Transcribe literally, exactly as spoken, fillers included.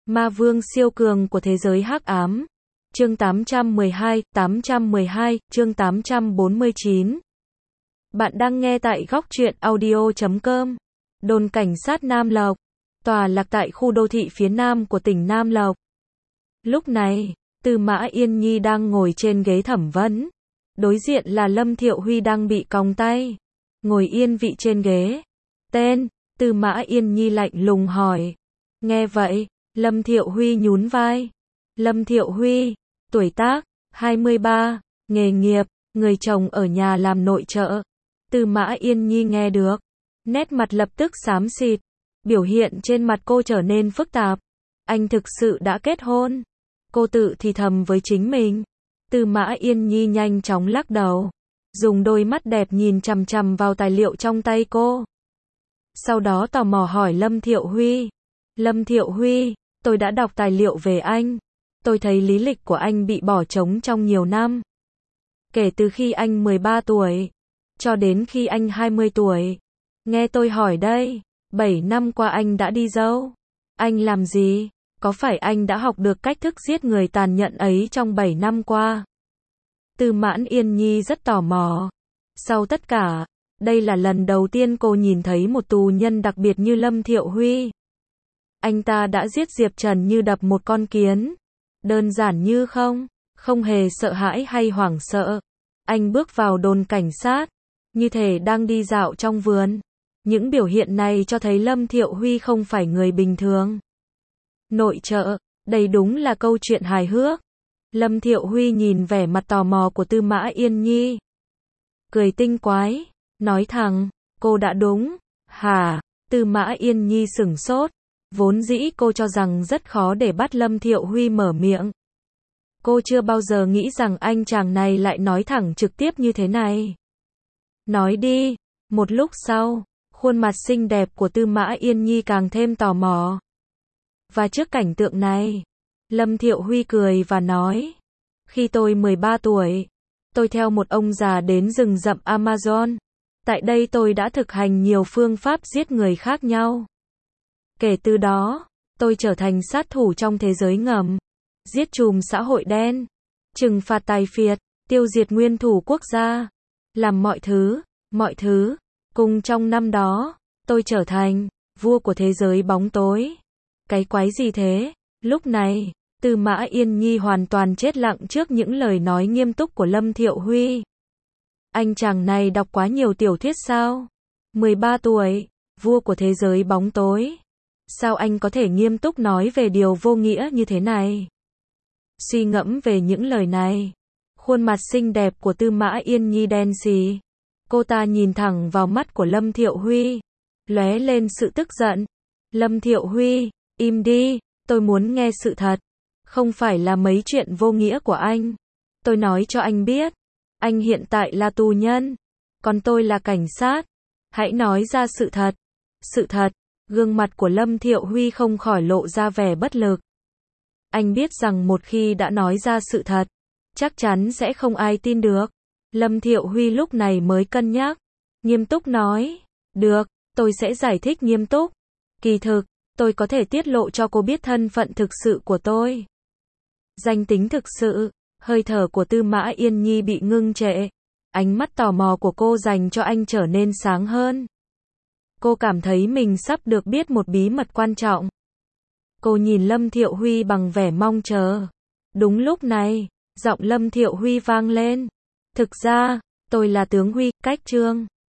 Ma vương siêu cường của thế giới hắc ám. Chương tám trăm mười hai, tám trăm mười hai, chương tám trăm bốn mươi chín. Bạn đang nghe tại góc truyện audio chấm com. Đồn cảnh sát Nam Lộc, tòa lạc tại khu đô thị phía nam của tỉnh Nam Lộc. Lúc này, Tư Mã Yên Nhi đang ngồi trên ghế thẩm vấn. Đối diện là Lâm Thiệu Huy đang bị còng tay, ngồi yên vị trên ghế. Tên, Tư Mã Yên Nhi lạnh lùng hỏi. Nghe vậy, Lâm Thiệu Huy nhún vai. Lâm Thiệu Huy, tuổi tác, hai mươi ba, nghề nghiệp, người chồng ở nhà làm nội trợ. Tư Mã Yên Nhi nghe được, nét mặt lập tức xám xịt, biểu hiện trên mặt cô trở nên phức tạp. Anh thực sự đã kết hôn? Cô tự thì thầm với chính mình. Tư Mã Yên Nhi nhanh chóng lắc đầu, dùng đôi mắt đẹp nhìn chằm chằm vào tài liệu trong tay cô. Sau đó tò mò hỏi Lâm Thiệu Huy. Lâm Thiệu Huy, tôi đã đọc tài liệu về anh. Tôi thấy lý lịch của anh bị bỏ trống trong nhiều năm. Kể từ khi anh mười ba tuổi, cho đến khi anh hai mươi tuổi. Nghe tôi hỏi đây, bảy năm qua anh đã đi đâu? Anh làm gì? Có phải anh đã học được cách thức giết người tàn nhẫn ấy trong bảy năm qua? Tư Mã Yên Nhi rất tò mò. Sau tất cả, đây là lần đầu tiên cô nhìn thấy một tù nhân đặc biệt như Lâm Thiệu Huy. Anh ta đã giết Diệp Trần như đập một con kiến. Đơn giản như không, không hề sợ hãi hay hoảng sợ. Anh bước vào đồn cảnh sát, như thể đang đi dạo trong vườn. Những biểu hiện này cho thấy Lâm Thiệu Huy không phải người bình thường. Nội trợ, đây đúng là câu chuyện hài hước. Lâm Thiệu Huy nhìn vẻ mặt tò mò của Tư Mã Yên Nhi, cười tinh quái, nói thẳng, cô đã đúng. Hả? Tư Mã Yên Nhi sửng sốt. Vốn dĩ cô cho rằng rất khó để bắt Lâm Thiệu Huy mở miệng. Cô chưa bao giờ nghĩ rằng anh chàng này lại nói thẳng trực tiếp như thế này. Nói đi. Một lúc sau, khuôn mặt xinh đẹp của Tư Mã Yên Nhi càng thêm tò mò. Và trước cảnh tượng này, Lâm Thiệu Huy cười và nói, khi tôi mười ba tuổi, tôi theo một ông già đến rừng rậm Amazon. Tại đây tôi đã thực hành nhiều phương pháp giết người khác nhau. Kể từ đó, tôi trở thành sát thủ trong thế giới ngầm, giết chùm xã hội đen, trừng phạt tài phiệt, tiêu diệt nguyên thủ quốc gia, làm mọi thứ, mọi thứ. Cùng trong năm đó, tôi trở thành vua của thế giới bóng tối. Cái quái gì thế? Lúc này, Tư Mã Yên Nhi hoàn toàn chết lặng trước những lời nói nghiêm túc của Lâm Thiệu Huy. Anh chàng này đọc quá nhiều tiểu thuyết sao? mười ba tuổi, vua của thế giới bóng tối. Sao anh có thể nghiêm túc nói về điều vô nghĩa như thế này? Suy ngẫm về những lời này, khuôn mặt xinh đẹp của Tư Mã Yên Nhi đen xì. Cô ta nhìn thẳng vào mắt của Lâm Thiệu Huy, lóe lên sự tức giận. Lâm Thiệu Huy, im đi, tôi muốn nghe sự thật. Không phải là mấy chuyện vô nghĩa của anh. Tôi nói cho anh biết, anh hiện tại là tù nhân, còn tôi là cảnh sát. Hãy nói ra sự thật. Sự thật. Gương mặt của Lâm Thiệu Huy không khỏi lộ ra vẻ bất lực. Anh biết rằng một khi đã nói ra sự thật, chắc chắn sẽ không ai tin được. Lâm Thiệu Huy lúc này mới cân nhắc, nghiêm túc nói, được, tôi sẽ giải thích nghiêm túc. Kỳ thực, tôi có thể tiết lộ cho cô biết thân phận thực sự của tôi. Danh tính thực sự. Hơi thở của Tư Mã Yên Nhi bị ngưng trệ. Ánh mắt tò mò của cô dành cho anh trở nên sáng hơn. Cô cảm thấy mình sắp được biết một bí mật quan trọng. Cô nhìn Lâm Thiệu Huy bằng vẻ mong chờ. Đúng lúc này, giọng Lâm Thiệu Huy vang lên. Thực ra, tôi là tướng Huy, cách Trương.